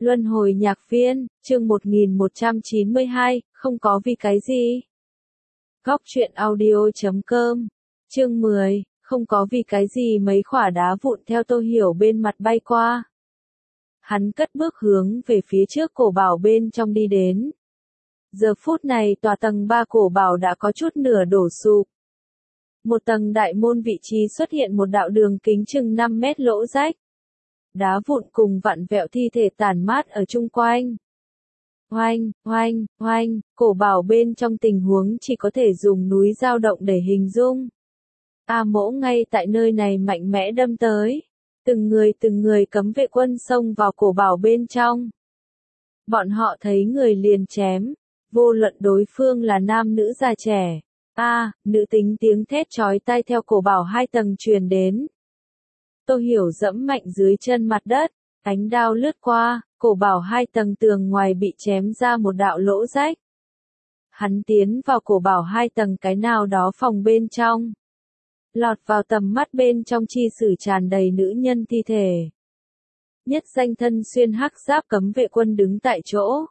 Luân hồi nhạc viên, chương 1192, không có vì cái gì. Góc truyện audio.com, chương 10, không có vì cái gì mấy khỏa đá vụn theo Tô Hiểu bên mặt bay qua. Hắn cất bước hướng về phía trước cổ bảo bên trong đi đến. Giờ phút này tòa tầng 3 cổ bảo đã có chút nửa đổ sụp. Một tầng đại môn vị trí xuất hiện một đạo đường kính chừng 5 mét lỗ rách. Đá vụn cùng vặn vẹo thi thể tàn mát ở chung quanh. Oanh, oanh, oanh, cổ bảo bên trong tình huống chỉ có thể dùng núi dao động để hình dung. A Mỗ ngay tại nơi này mạnh mẽ đâm tới. Từng người cấm vệ quân xông vào cổ bảo bên trong. Bọn họ thấy người liền chém, vô luận đối phương là nam nữ già trẻ. Nữ tính tiếng thét chói tai theo cổ bảo 2 tầng truyền đến. Tô Hiểu dẫm mạnh dưới chân mặt đất, ánh đao lướt qua, cổ bảo 2 tầng tường ngoài bị chém ra một đạo lỗ rách. Hắn tiến vào cổ bảo 2 tầng cái nào đó phòng bên trong. Lọt vào tầm mắt bên trong chi sử tràn đầy nữ nhân thi thể. Nhất danh thân xuyên hắc giáp cấm vệ quân đứng tại chỗ.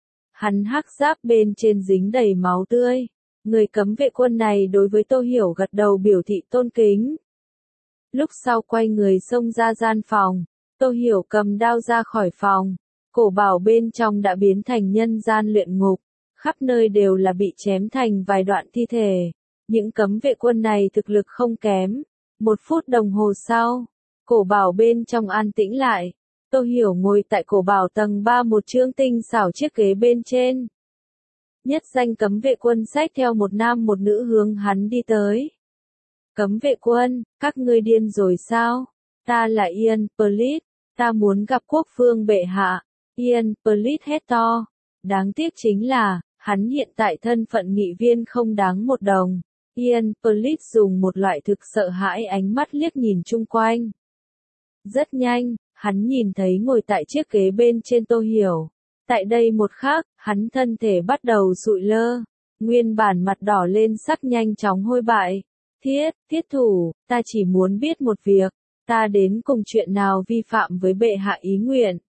Hắn hắc giáp bên trên dính đầy máu tươi. Người cấm vệ quân này đối với Tô Hiểu gật đầu biểu thị tôn kính. Lúc sau quay người xông ra gian phòng, Tô Hiểu cầm đao ra khỏi phòng. Cổ bảo bên trong đã biến thành nhân gian luyện ngục, khắp nơi đều là bị chém thành vài đoạn thi thể. Những cấm vệ quân này thực lực không kém. 1 phút đồng hồ sau, cổ bảo bên trong an tĩnh lại. Tô Hiểu ngồi tại cổ bảo tầng 3 một trương tinh xảo chiếc ghế bên trên. Nhất danh cấm vệ quân xách theo một nam một nữ hướng hắn đi tới. Cấm vệ quân, các ngươi điên rồi sao? Ta là Ian Pleet, ta muốn gặp quốc vương bệ hạ. Ian Pleet hét to. Đáng tiếc chính là, hắn hiện tại thân phận nghị viên không đáng một đồng. Ian Pleet dùng một loại thực sợ hãi ánh mắt liếc nhìn chung quanh. Rất nhanh, hắn nhìn thấy ngồi tại chiếc ghế bên trên Tô Hiểu. Tại đây một khắc, hắn thân thể bắt đầu sụi lơ. Nguyên bản mặt đỏ lên sắc nhanh chóng hôi bại. Thiết thủ, ta chỉ muốn biết một việc. Ta đến cùng chuyện nào vi phạm với bệ hạ ý nguyện?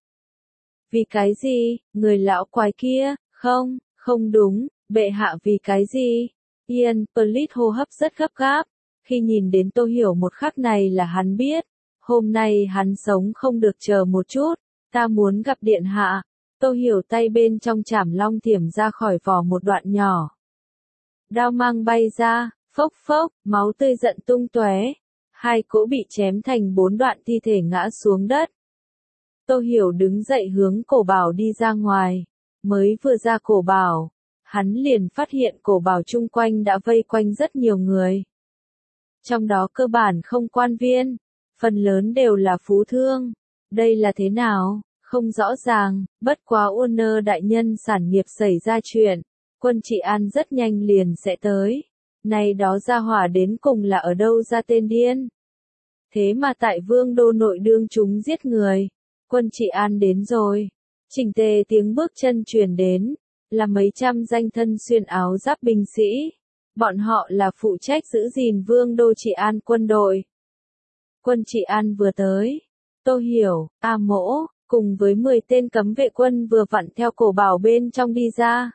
Vì cái gì, người lão quái kia? Không đúng, bệ hạ vì cái gì? Ian Pleet hô hấp rất gấp gáp. Khi nhìn đến Tô Hiểu một khắc này là hắn biết. Hôm nay hắn sống không được chờ một chút. Ta muốn gặp điện hạ. Tô Hiểu tay bên trong chảm long thiểm ra khỏi vỏ một đoạn nhỏ. Đao mang bay ra, phốc phốc, máu tươi giận tung tóe. 2 cỗ bị chém thành 4 đoạn thi thể ngã xuống đất. Tô Hiểu đứng dậy hướng cổ bảo đi ra ngoài. Mới vừa ra cổ bảo, hắn liền phát hiện cổ bảo chung quanh đã vây quanh rất nhiều người. Trong đó cơ bản không quan viên, phần lớn đều là phú thương. Đây là thế nào? Không rõ ràng, bất quá Warner đại nhân sản nghiệp xảy ra chuyện, quân trị an rất nhanh liền sẽ tới. Này đó ra hỏa đến cùng là ở đâu ra tên điên? Thế mà tại vương đô nội đương chúng giết người, quân trị an đến rồi. Chỉnh tề tiếng bước chân truyền đến, là mấy trăm danh thân xuyên áo giáp binh sĩ. Bọn họ là phụ trách giữ gìn vương đô trị an quân đội. Quân trị an vừa tới, Tô Hiểu, A Mỗ, cùng với 10 tên cấm vệ quân vừa vặn theo cổ bảo bên trong đi ra.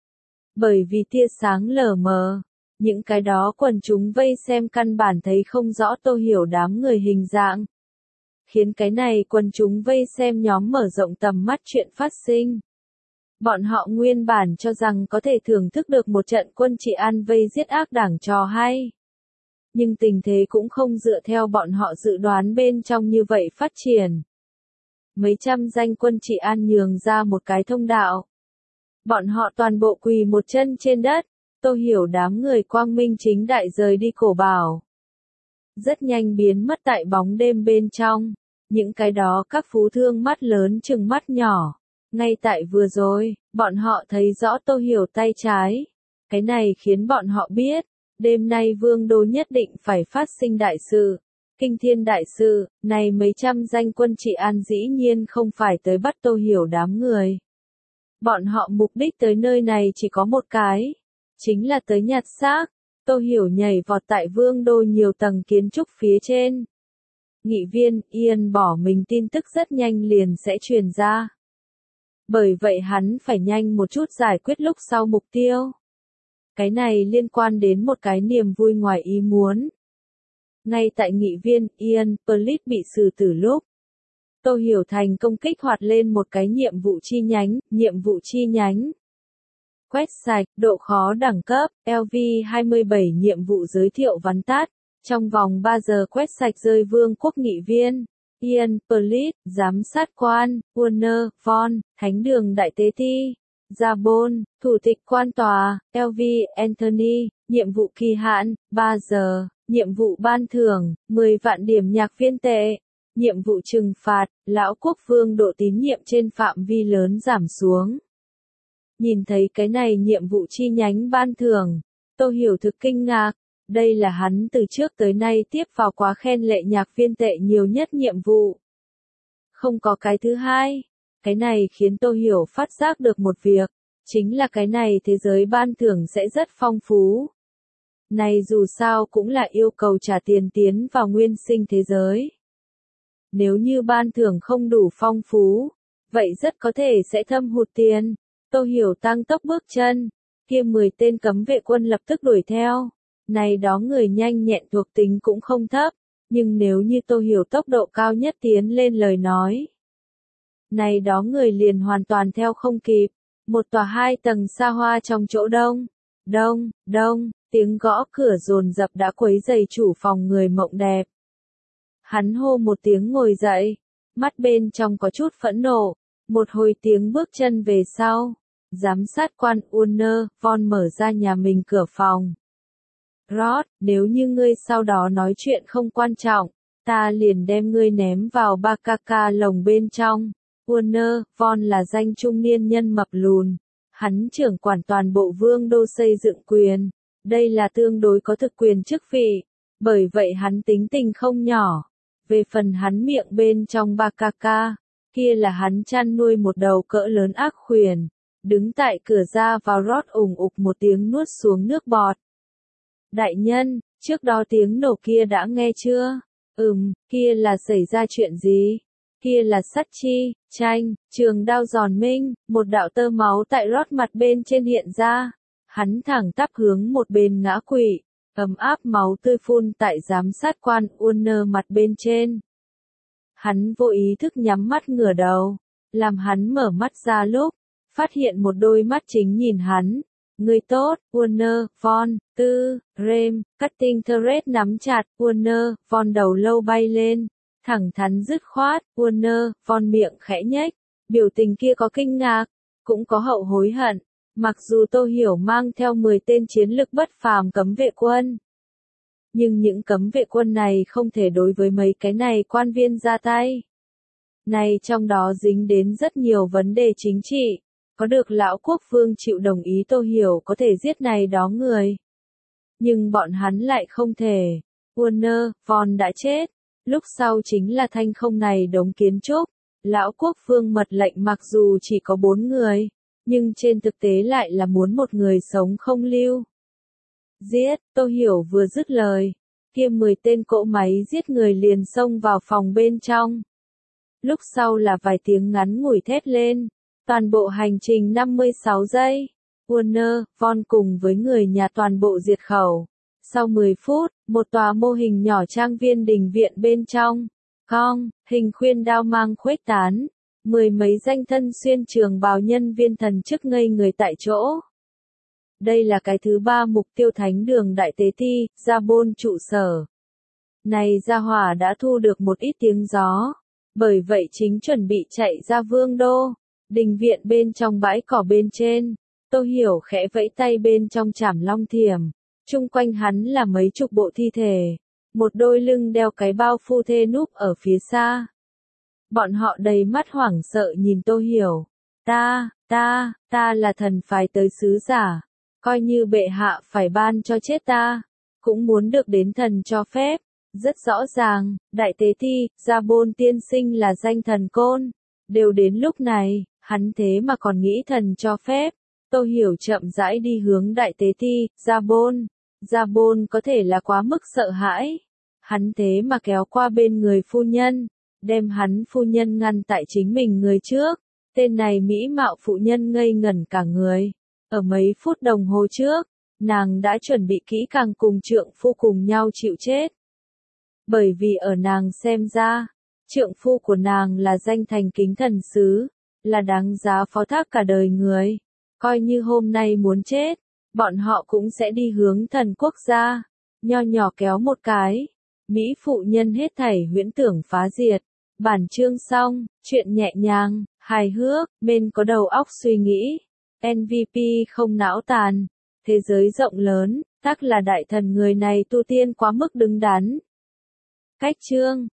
Bởi vì tia sáng lờ mờ, những cái đó quần chúng vây xem căn bản thấy không rõ Tô Hiểu đám người hình dạng. Khiến cái này quần chúng vây xem nhóm mở rộng tầm mắt chuyện phát sinh. Bọn họ nguyên bản cho rằng có thể thưởng thức được một trận quân trị an vây giết ác đảng trò hay. Nhưng tình thế cũng không dựa theo bọn họ dự đoán bên trong như vậy phát triển. Mấy trăm danh quân trị an nhường ra một cái thông đạo. Bọn họ toàn bộ quỳ một chân trên đất. Tô Hiểu đám người quang minh chính đại rời đi cổ bảo. Rất nhanh biến mất tại bóng đêm bên trong. Những cái đó các phú thương mắt lớn chừng mắt nhỏ. Ngay tại vừa rồi, bọn họ thấy rõ Tô Hiểu tay trái. Cái này khiến bọn họ biết, đêm nay vương đô nhất định phải phát sinh đại sự. Kinh thiên đại sự, này mấy trăm danh quân trị an dĩ nhiên không phải tới bắt Tô Hiểu đám người. Bọn họ mục đích tới nơi này chỉ có một cái. Chính là tới nhặt xác. Tô Hiểu nhảy vọt tại vương đô nhiều tầng kiến trúc phía trên. Nghị viên Ian bỏ mình tin tức rất nhanh liền sẽ truyền ra. Bởi vậy hắn phải nhanh một chút giải quyết lúc sau mục tiêu. Cái này liên quan đến một cái niềm vui ngoài ý muốn. Ngay tại nghị viên, Ian Pearl bị xử tử lúc, Tô Hiểu thành công kích hoạt lên một cái nhiệm vụ chi nhánh. Quét sạch, độ khó đẳng cấp, LV27 nhiệm vụ giới thiệu vắn tắt. Trong vòng 3 giờ quét sạch rơi vương quốc nghị viên, Ian Pearl, giám sát quan, Warner, Von, thánh đường đại tế ti, Zabon, thủ tịch quan tòa, LV Anthony, nhiệm vụ kỳ hạn, 3 giờ, nhiệm vụ ban thưởng, 10 vạn điểm nhạc viên tệ. Nhiệm vụ trừng phạt, lão quốc vương độ tín nhiệm trên phạm vi lớn giảm xuống. Nhìn thấy cái này nhiệm vụ chi nhánh ban thưởng, Tô Hiểu thực kinh ngạc, đây là hắn từ trước tới nay tiếp vào quá khen lệ nhạc viên tệ nhiều nhất nhiệm vụ. Không có cái thứ hai, cái này khiến Tô Hiểu phát giác được một việc, chính là cái này thế giới ban thưởng sẽ rất phong phú. Này dù sao cũng là yêu cầu trả tiền tiến vào nguyên sinh thế giới. Nếu như ban thưởng không đủ phong phú, vậy rất có thể sẽ thâm hụt tiền. Tô Hiểu tăng tốc bước chân, kia 10 tên cấm vệ quân lập tức đuổi theo. Này đó người nhanh nhẹn thuộc tính cũng không thấp, nhưng nếu như Tô Hiểu tốc độ cao nhất tiến lên lời nói. Này đó người liền hoàn toàn theo không kịp, một tòa 2 tầng xa hoa trong chỗ đông, tiếng gõ cửa dồn dập đã quấy rầy chủ phòng người mộng đẹp. Hắn hô một tiếng ngồi dậy, mắt bên trong có chút phẫn nộ, một hồi tiếng bước chân về sau, giám sát quan Warner, Von mở ra nhà mình cửa phòng. Rod, nếu như ngươi sau đó nói chuyện không quan trọng, ta liền đem ngươi ném vào Bakaka lồng bên trong. Warner, Von là danh trung niên nhân mập lùn, hắn trưởng quản toàn bộ vương đô xây dựng quyền, đây là tương đối có thực quyền chức vị, bởi vậy hắn tính tình không nhỏ. Về phần hắn miệng bên trong Bakaka, kia là hắn chăn nuôi một đầu cỡ lớn ác khuyển, đứng tại cửa ra vào Rod ủng ục một tiếng nuốt xuống nước bọt. Đại nhân, trước đó tiếng nổ kia đã nghe chưa? Kia là xảy ra chuyện gì? Kia là sắt chi, tranh, trường đao giòn minh, một đạo tơ máu tại Rod mặt bên trên hiện ra. Hắn thẳng tắp hướng một bên ngã quỵ, ấm áp máu tươi phun tại giám sát quan Warner mặt bên trên. Hắn vô ý thức nhắm mắt ngửa đầu, làm hắn mở mắt ra lúc, phát hiện một đôi mắt chính nhìn hắn. Người tốt, Warner, Von, Rem, cutting thread nắm chặt, Warner, Von đầu lâu bay lên, thẳng thắn dứt khoát, Warner, Von miệng khẽ nhếch, biểu tình kia có kinh ngạc, cũng có hậu hối hận, mặc dù Tô Hiểu mang theo 10 tên chiến lực bất phàm cấm vệ quân. Nhưng những cấm vệ quân này không thể đối với mấy cái này quan viên ra tay. Này trong đó dính đến rất nhiều vấn đề chính trị. Có được lão quốc vương chịu đồng ý Tô Hiểu có thể giết này đó người. Nhưng bọn hắn lại không thể. Warner, Von đã chết. Lúc sau chính là thanh không này đống kiến trúc. Lão quốc vương mật lệnh mặc dù chỉ có 4 người. Nhưng trên thực tế lại là muốn một người sống không lưu. Giết, Tô Hiểu vừa dứt lời. Kia 10 tên cỗ máy giết người liền xông vào phòng bên trong. Lúc sau là vài tiếng ngắn ngủi thét lên. Toàn bộ hành trình 56 giây. Warner, Von cùng với người nhà toàn bộ diệt khẩu. Sau 10 phút, một tòa mô hình nhỏ trang viên đình viện bên trong. Hình khuyên đao mang khuếch tán. 10 mấy danh thân xuyên trường bào nhân viên thần chức ngây người tại chỗ. Đây là cái thứ 3 mục tiêu thánh đường đại tế ti, Zabon trụ sở. Này gia hỏa đã thu được một ít tiếng gió. Bởi vậy chính chuẩn bị chạy ra vương đô. Đình viện bên trong bãi cỏ bên trên, Tô Hiểu khẽ vẫy tay bên trong chảm long thiểm, chung quanh hắn là mấy chục bộ thi thể, một đôi lưng đeo cái bao phu thê núp ở phía xa. Bọn họ đầy mắt hoảng sợ nhìn Tô Hiểu, ta là thần phái tới sứ giả, coi như bệ hạ phải ban cho chết ta, cũng muốn được đến thần cho phép, rất rõ ràng, đại tế thi, Zabon tiên sinh là danh thần côn, đều đến lúc này. Hắn thế mà còn nghĩ thần cho phép. Tô Hiểu chậm rãi đi hướng đại tế ti, Zabon. Zabon có thể là quá mức sợ hãi. Hắn thế mà kéo qua bên người phu nhân. Đem hắn phu nhân ngăn tại chính mình người trước. Tên này mỹ mạo phụ nhân ngây ngẩn cả người. Ở mấy phút đồng hồ trước, nàng đã chuẩn bị kỹ càng cùng trượng phu cùng nhau chịu chết. Bởi vì ở nàng xem ra, trượng phu của nàng là danh thành kính thần sứ, là đáng giá phó thác cả đời người. Coi như hôm nay muốn chết, bọn họ cũng sẽ đi hướng thần quốc gia. Nho nhỏ kéo một cái, mỹ phụ nhân hết thảy huyễn tưởng phá diệt. Bản chương xong, chuyện nhẹ nhàng, hài hước, bên có đầu óc suy nghĩ. MVP không não tàn. Thế giới rộng lớn, tác là đại thần người này tu tiên quá mức đứng đắn. Cách chương